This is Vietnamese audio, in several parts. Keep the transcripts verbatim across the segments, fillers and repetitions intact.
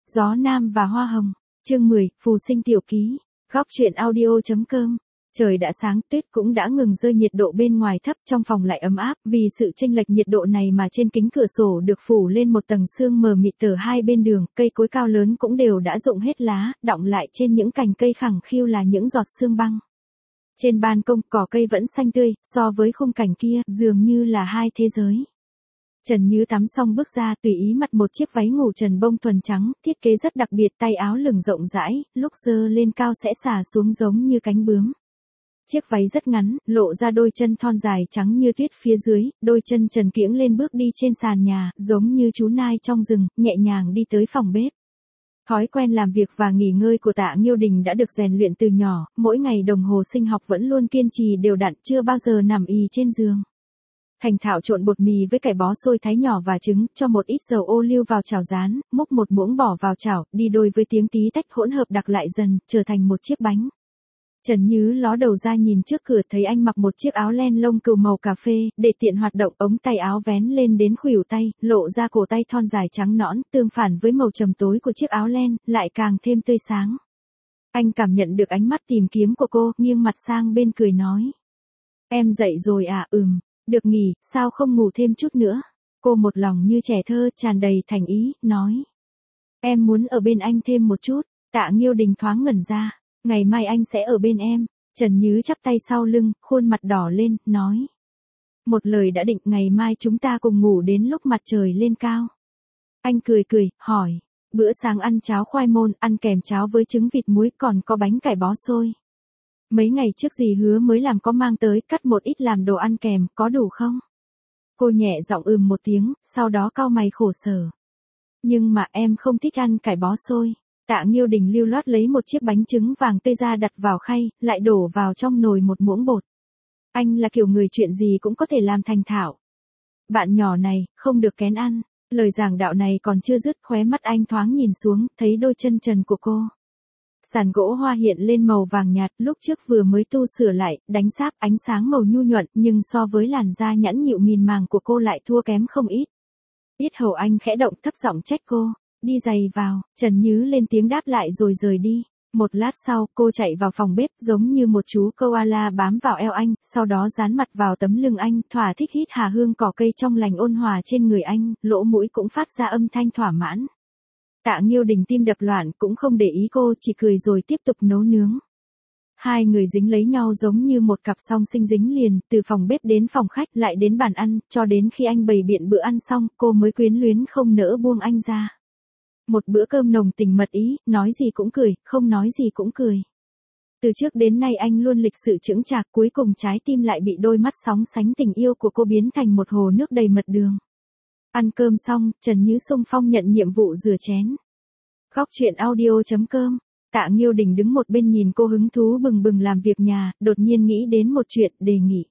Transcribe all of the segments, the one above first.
Gió Nam và Hoa Hồng. Chương mười, Phù Sinh Tiểu Ký. Góc truyện audio.com. Trời đã sáng, tuyết cũng đã ngừng rơi, nhiệt độ bên ngoài thấp, trong phòng lại ấm áp, vì sự chênh lệch nhiệt độ này mà trên kính cửa sổ được phủ lên một tầng sương mờ mịt. Từ hai bên đường, cây cối cao đlớn cũng đều đã rụng hết lá, đọng lại trên những cành cây khẳng khiu là những giọt sương băng. Trên ban công, cỏ cây vẫn xanh tươi, so với khung cảnh kia, dường như là hai thế giới. Trần Như tắm xong bước ra, tùy ý mặc một chiếc váy ngủ trần bông thuần trắng, thiết kế rất đặc biệt, tay áo lửng rộng rãi, lúc giơ lên cao sẽ xả xuống giống như cánh bướm. Chiếc váy rất ngắn, lộ ra đôi chân thon dài trắng như tuyết phía dưới, đôi chân trần kiễng lên bước đi trên sàn nhà, giống như chú nai trong rừng, nhẹ nhàng đi tới phòng bếp. Thói quen làm việc và nghỉ ngơi của Tạ Nghiêu Đình đã được rèn luyện từ nhỏ, mỗi ngày đồng hồ sinh học vẫn luôn kiên trì đều đặn, chưa bao giờ nằm ì trên giường. Thành thạo trộn bột mì với cải bó xôi thái nhỏ và trứng, cho một ít dầu ô liu vào chảo rán, múc một muỗng bỏ vào chảo, đi đôi với tiếng tí tách hỗn hợp đặc lại dần, trở thành một chiếc bánh. Trần Như ló đầu ra nhìn trước cửa, thấy anh mặc một chiếc áo len lông cừu màu cà phê, để tiện hoạt động, ống tay áo vén lên đến khuỷu tay, lộ ra cổ tay thon dài trắng nõn, tương phản với màu trầm tối của chiếc áo len, lại càng thêm tươi sáng. Anh cảm nhận được ánh mắt tìm kiếm của cô, nghiêng mặt sang bên cười nói. Em dậy rồi à? Ừm, được nghỉ, sao không ngủ thêm chút nữa? Cô một lòng như trẻ thơ, tràn đầy thành ý, nói. Em muốn ở bên anh thêm một chút. Tạ Nghiêu Đình thoáng ngẩn ra. Ngày mai anh sẽ ở bên em. Trần Như chắp tay sau lưng, khuôn mặt đỏ lên, nói. Một lời đã định, ngày mai chúng ta cùng ngủ đến lúc mặt trời lên cao. Anh cười cười, hỏi. Bữa sáng ăn cháo khoai môn, ăn kèm cháo với trứng vịt muối, còn có bánh cải bó xôi. Mấy ngày trước dì Hứa mới làm có mang tới, cắt một ít làm đồ ăn kèm, có đủ không? Cô nhẹ giọng ừm một tiếng, sau đó cau mày khổ sở. Nhưng mà em không thích ăn cải bó xôi. Tạ Nghiêu Đình lưu loát lấy một chiếc bánh trứng vàng tươi ra đặt vào khay, lại đổ vào trong nồi một muỗng bột. Anh là kiểu người chuyện gì cũng có thể làm thành thạo. Bạn nhỏ này, không được kén ăn. Lời giảng đạo này còn chưa dứt, khóe mắt anh thoáng nhìn xuống, thấy đôi chân trần của cô. Sàn gỗ hoa hiện lên màu vàng nhạt, lúc trước vừa mới tu sửa lại, đánh sáp, ánh sáng màu nhu nhuận, nhưng so với làn da nhẵn nhịu mịn màng của cô lại thua kém không ít. Yết hầu anh khẽ động, thấp giọng trách cô. Đi giày vào. Trần Như lên tiếng đáp lại rồi rời đi. Một lát sau, cô chạy vào phòng bếp, giống như một chú koala bám vào eo anh, sau đó dán mặt vào tấm lưng anh, thỏa thích hít hà hương cỏ cây trong lành ôn hòa trên người anh, lỗ mũi cũng phát ra âm thanh thỏa mãn. Tạ Nghiêu Đình tim đập loạn, cũng không để ý cô, chỉ cười rồi tiếp tục nấu nướng. Hai người dính lấy nhau giống như một cặp song sinh dính liền, từ phòng bếp đến phòng khách, lại đến bàn ăn, cho đến khi anh bày biện bữa ăn xong, cô mới quyến luyến không nỡ buông anh ra. Một bữa cơm nồng tình mật ý, nói gì cũng cười, không nói gì cũng cười. Từ trước đến nay anh luôn lịch sự chững chạc, cuối cùng trái tim lại bị đôi mắt sóng sánh tình yêu của cô biến thành một hồ nước đầy mật đường. Ăn cơm xong, Trần Như xung phong nhận nhiệm vụ rửa chén. Góc truyện audio.com. Tạ Nghiêu Đình đứng một bên nhìn cô hứng thú bừng bừng làm việc nhà, đột nhiên nghĩ đến một chuyện, đề nghị.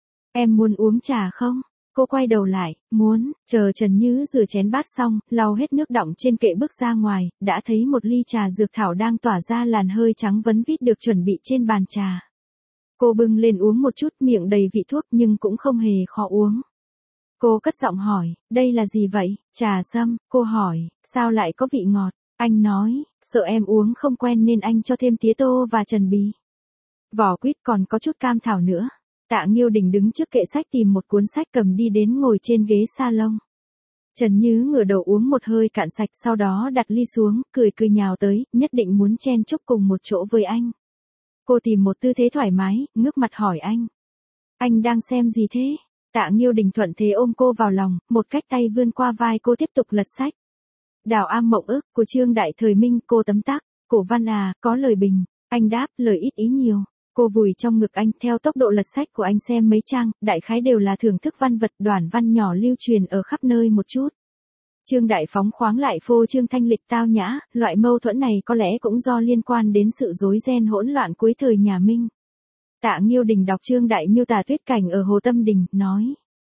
Em muốn uống trà không? Cô quay đầu lại, muốn, chờ Trần Như rửa chén bát xong, lau hết nước đọng trên kệ bước ra ngoài, đã thấy một ly trà dược thảo đang tỏa ra làn hơi trắng vấn vít được chuẩn bị trên bàn trà. Cô bưng lên uống một chút, miệng đầy vị thuốc nhưng cũng không hề khó uống. Cô cất giọng hỏi, đây là gì vậy? Trà sâm. Cô hỏi, sao lại có vị ngọt? Anh nói, sợ em uống không quen nên anh cho thêm tía tô và trần bì. Vỏ quýt, còn có chút cam thảo nữa. Tạ Nghiêu Đình đứng trước kệ sách tìm một cuốn sách cầm đi đến ngồi trên ghế salon. Trần Như ngửa đầu uống một hơi cạn sạch, sau đó đặt ly xuống, cười cười nhào tới, nhất định muốn chen chúc cùng một chỗ với anh. Cô tìm một tư thế thoải mái, ngước mặt hỏi anh. Anh đang xem gì thế? Tạ Nghiêu Đình thuận thế ôm cô vào lòng, một cách tay vươn qua vai cô tiếp tục lật sách. Đào Am Mộng Ước, của Trương Đại Thời Minh, cô tấm tắc. Cổ văn à, có lời bình. Anh đáp, lời ít ý nhiều. Cô vùi trong ngực anh, theo tốc độ lật sách của anh xem mấy trang, đại khái đều là thưởng thức văn vật, đoản văn nhỏ lưu truyền ở khắp nơi một chút. Trương Đại phóng khoáng lại phô trương thanh lịch tao nhã, loại mâu thuẫn này có lẽ cũng do liên quan đến sự rối ren hỗn loạn cuối thời nhà Minh. Tạ Nghiêu Đình đọc Trương Đại miêu tả tuyết cảnh ở Hồ Tâm Đình, nói.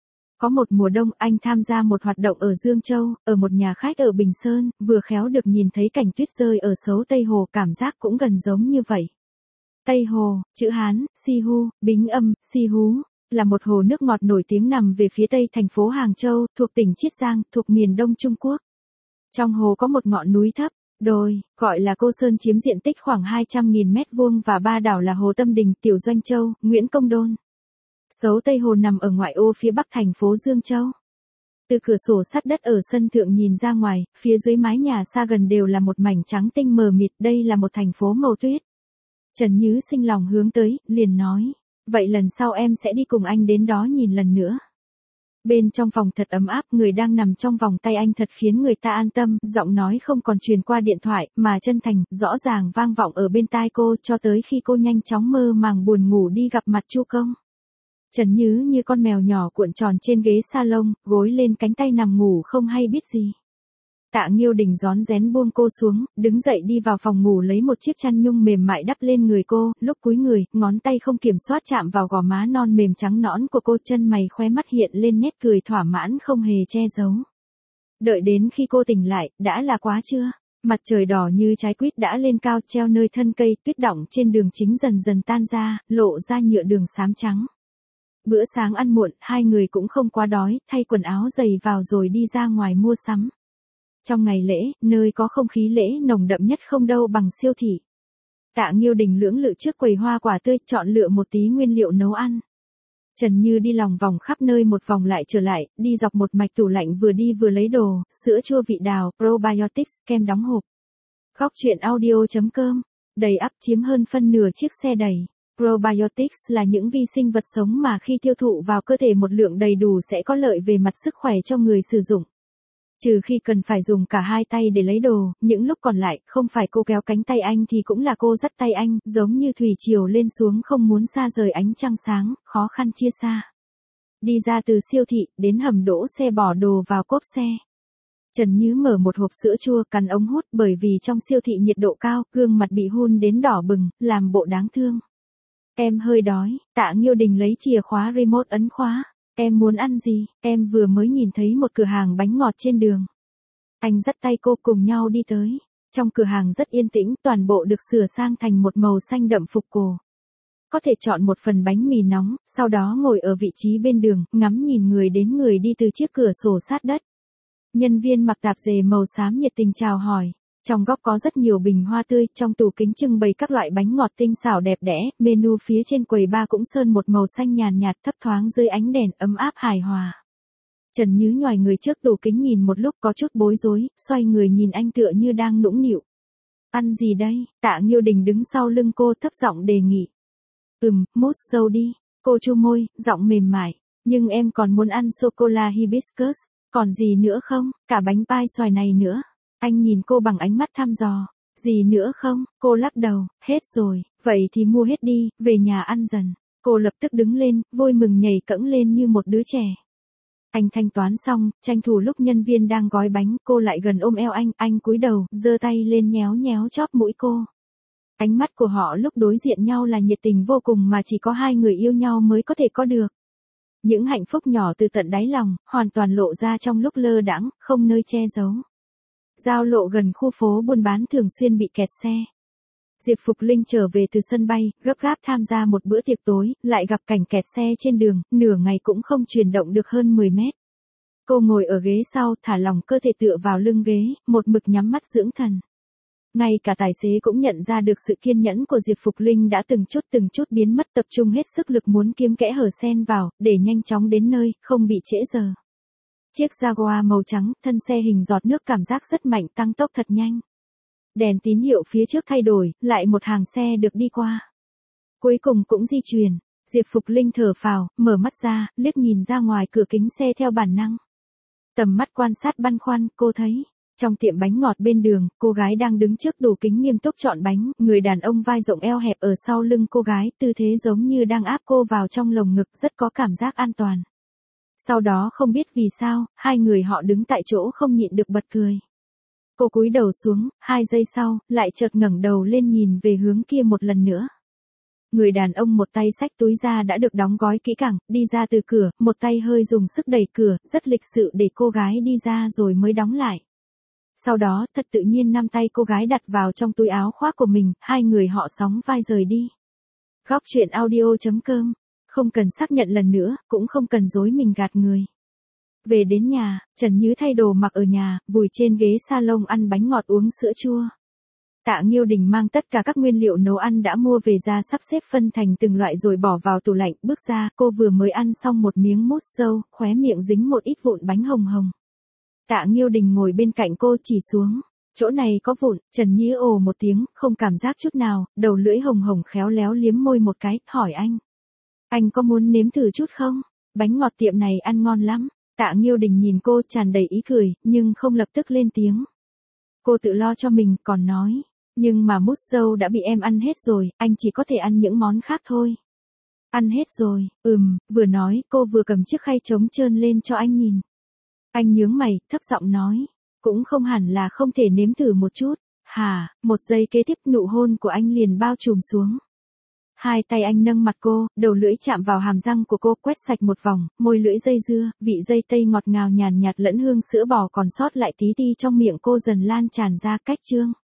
Có một mùa đông, anh tham gia một hoạt động ở Dương Châu, ở một nhà khách ở Bình Sơn, vừa khéo được nhìn thấy cảnh tuyết rơi ở Sấu Tây Hồ, cảm giác cũng gần giống như vậy. Tây Hồ, chữ Hán, Si Hu, bính âm, Si Hú, là một hồ nước ngọt nổi tiếng nằm về phía tây thành phố Hàng Châu, thuộc tỉnh Chiết Giang, thuộc miền đông Trung Quốc. Trong hồ có một ngọn núi thấp, Đôi, gọi là Cô Sơn chiếm diện tích khoảng hai trăm nghìn mét vuông và ba đảo là Hồ Tâm Đình, Tiểu Doanh Châu, Nguyễn Công Đôn. Sấu Tây Hồ nằm ở ngoại ô phía bắc thành phố Dương Châu. Từ cửa sổ sắt đất ở sân thượng nhìn ra ngoài, phía dưới mái nhà xa gần đều là một mảnh trắng tinh mờ mịt, đây là một thành phố màu tuyết. Trần Nhứ sinh lòng hướng tới, liền nói, vậy lần sau em sẽ đi cùng anh đến đó nhìn lần nữa. Bên trong phòng thật ấm áp, người đang nằm trong vòng tay anh thật khiến người ta an tâm, giọng nói không còn truyền qua điện thoại, mà chân thành, rõ ràng vang vọng ở bên tai cô, cho tới khi cô nhanh chóng mơ màng buồn ngủ đi gặp mặt Chu Công. Trần Nhứ như con mèo nhỏ cuộn tròn trên ghế salon, gối lên cánh tay nằm ngủ không hay biết gì. Tạ Nghiêu Đình rón rén buông cô xuống, đứng dậy đi vào phòng ngủ lấy một chiếc chăn nhung mềm mại đắp lên người cô, lúc cúi người, ngón tay không kiểm soát chạm vào gò má non mềm trắng nõn của cô, chân mày khóe mắt hiện lên nét cười thỏa mãn không hề che giấu. Đợi đến khi cô tỉnh lại, đã là quá trưa, mặt trời đỏ như trái quýt đã lên cao treo nơi thân cây, tuyết đọng trên đường chính dần dần tan ra, lộ ra nhựa đường xám trắng. Bữa sáng ăn muộn, hai người cũng không quá đói, thay quần áo giày vào rồi đi ra ngoài mua sắm. Trong ngày lễ, nơi có không khí lễ nồng đậm nhất không đâu bằng siêu thị. Tạ Nghiêu Đình lưỡng lự trước quầy hoa quả tươi, chọn lựa một tí nguyên liệu nấu ăn. Trần Như đi lòng vòng khắp nơi một vòng lại trở lại, đi dọc một mạch tủ lạnh vừa đi vừa lấy đồ, sữa chua vị đào, probiotics, kem đóng hộp. Góc truyện audio chấm com, đầy ắp chiếm hơn phân nửa chiếc xe đầy. Probiotics là những vi sinh vật sống mà khi tiêu thụ vào cơ thể một lượng đầy đủ sẽ có lợi về mặt sức khỏe cho người sử dụng. Trừ khi cần phải dùng cả hai tay để lấy đồ, những lúc còn lại, không phải cô kéo cánh tay anh thì cũng là cô dắt tay anh, giống như thủy triều lên xuống không muốn xa rời ánh trăng sáng, khó khăn chia xa. Đi ra từ siêu thị, đến hầm đỗ xe bỏ đồ vào cốp xe. Trần Nhứ mở một hộp sữa chua, cắn ống hút, bởi vì trong siêu thị nhiệt độ cao, gương mặt bị hun đến đỏ bừng, làm bộ đáng thương. Em hơi đói, Tạ Nghiêu Đình lấy chìa khóa remote ấn khóa. Em muốn ăn gì, em vừa mới nhìn thấy một cửa hàng bánh ngọt trên đường. Anh dắt tay cô cùng nhau đi tới. Trong cửa hàng rất yên tĩnh, toàn bộ được sửa sang thành một màu xanh đậm phục cổ. Có thể chọn một phần bánh mì nóng, sau đó ngồi ở vị trí bên đường, ngắm nhìn người đến người đi từ chiếc cửa sổ sát đất. Nhân viên mặc tạp dề màu xám nhiệt tình chào hỏi. Trong góc có rất nhiều bình hoa tươi, trong tủ kính trưng bày các loại bánh ngọt tinh xảo đẹp đẽ, menu phía trên quầy bar cũng sơn một màu xanh nhàn nhạt thấp thoáng dưới ánh đèn ấm áp hài hòa. Trần Nhứ nhoài người trước tủ kính nhìn một lúc có chút bối rối, xoay người nhìn anh tựa như đang nũng nịu. Ăn gì đây? Tạ Nghiêu Đình đứng sau lưng cô thấp giọng đề nghị. Ừm, mousse dâu đi. Cô chu môi, giọng mềm mại. Nhưng em còn muốn ăn sô-cô-la hibiscus. Còn gì nữa không? Cả bánh pai xoài này nữa. Anh nhìn cô bằng ánh mắt thăm dò. Gì nữa không? Cô lắc đầu, hết rồi, vậy thì mua hết đi, về nhà ăn dần. Cô lập tức đứng lên, vui mừng nhảy cẫng lên như một đứa trẻ. Anh thanh toán xong, tranh thủ lúc nhân viên đang gói bánh, cô lại gần ôm eo anh, anh cúi đầu, giơ tay lên nhéo nhéo chóp mũi cô. Ánh mắt của họ lúc đối diện nhau là nhiệt tình vô cùng mà chỉ có hai người yêu nhau mới có thể có được. Những hạnh phúc nhỏ từ tận đáy lòng, hoàn toàn lộ ra trong lúc lơ đãng, không nơi che giấu. Giao lộ gần khu phố buôn bán thường xuyên bị kẹt xe. Diệp Phục Linh trở về từ sân bay, gấp gáp tham gia một bữa tiệc tối, lại gặp cảnh kẹt xe trên đường, nửa ngày cũng không chuyển động được hơn mười mét. Cô ngồi ở ghế sau, thả lỏng cơ thể tựa vào lưng ghế, một mực nhắm mắt dưỡng thần. Ngay cả tài xế cũng nhận ra được sự kiên nhẫn của Diệp Phục Linh đã từng chút từng chút biến mất, tập trung hết sức lực muốn kiếm kẽ hở xen vào, để nhanh chóng đến nơi, không bị trễ giờ. Chiếc Jaguar màu trắng, thân xe hình giọt nước cảm giác rất mạnh, tăng tốc thật nhanh. Đèn tín hiệu phía trước thay đổi, lại một hàng xe được đi qua. Cuối cùng cũng di chuyển. Diệp Phục Linh thở phào, mở mắt ra, liếc nhìn ra ngoài cửa kính xe theo bản năng. Tầm mắt quan sát băn khoăn, cô thấy, trong tiệm bánh ngọt bên đường, cô gái đang đứng trước tủ kính nghiêm túc chọn bánh, người đàn ông vai rộng eo hẹp ở sau lưng cô gái, tư thế giống như đang áp cô vào trong lồng ngực, rất có cảm giác an toàn. Sau đó không biết vì sao, hai người họ đứng tại chỗ không nhịn được bật cười. Cô cúi đầu xuống, hai giây sau, lại chợt ngẩng đầu lên nhìn về hướng kia một lần nữa. Người đàn ông một tay xách túi ra đã được đóng gói kỹ càng, đi ra từ cửa, một tay hơi dùng sức đẩy cửa, rất lịch sự để cô gái đi ra rồi mới đóng lại. Sau đó, thật tự nhiên năm tay cô gái đặt vào trong túi áo khoác của mình, hai người họ sóng vai rời đi. Góc truyện audio chấm com, không cần xác nhận lần nữa, cũng không cần dối mình gạt người. Về đến nhà, Trần Như thay đồ mặc ở nhà, vùi trên ghế salon ăn bánh ngọt uống sữa chua. Tạ Nghiêu Đình mang tất cả các nguyên liệu nấu ăn đã mua về ra sắp xếp phân thành từng loại rồi bỏ vào tủ lạnh, bước ra, cô vừa mới ăn xong một miếng mousse dâu, khóe miệng dính một ít vụn bánh hồng hồng. Tạ Nghiêu Đình ngồi bên cạnh cô chỉ xuống, chỗ này có vụn, Trần Như ồ một tiếng, không cảm giác chút nào, đầu lưỡi hồng hồng khéo léo liếm môi một cái, hỏi anh. Anh có muốn nếm thử chút không? Bánh ngọt tiệm này ăn ngon lắm. Tạ Nghiêu Đình nhìn cô tràn đầy ý cười, nhưng không lập tức lên tiếng. Cô tự lo cho mình, còn nói. Nhưng mà mousse dâu đã bị em ăn hết rồi, anh chỉ có thể ăn những món khác thôi. Ăn hết rồi, ừm, vừa nói, cô vừa cầm chiếc khay trống trơn lên cho anh nhìn. Anh nhướng mày, thấp giọng nói. Cũng không hẳn là không thể nếm thử một chút. Hả, một giây kế tiếp nụ hôn của anh liền bao trùm xuống. Hai tay anh nâng mặt cô, đầu lưỡi chạm vào hàm răng của cô, quét sạch một vòng, môi lưỡi dây dưa, vị dây tây ngọt ngào nhàn nhạt lẫn hương sữa bò còn sót lại tí ti trong miệng cô dần lan tràn ra cách trương.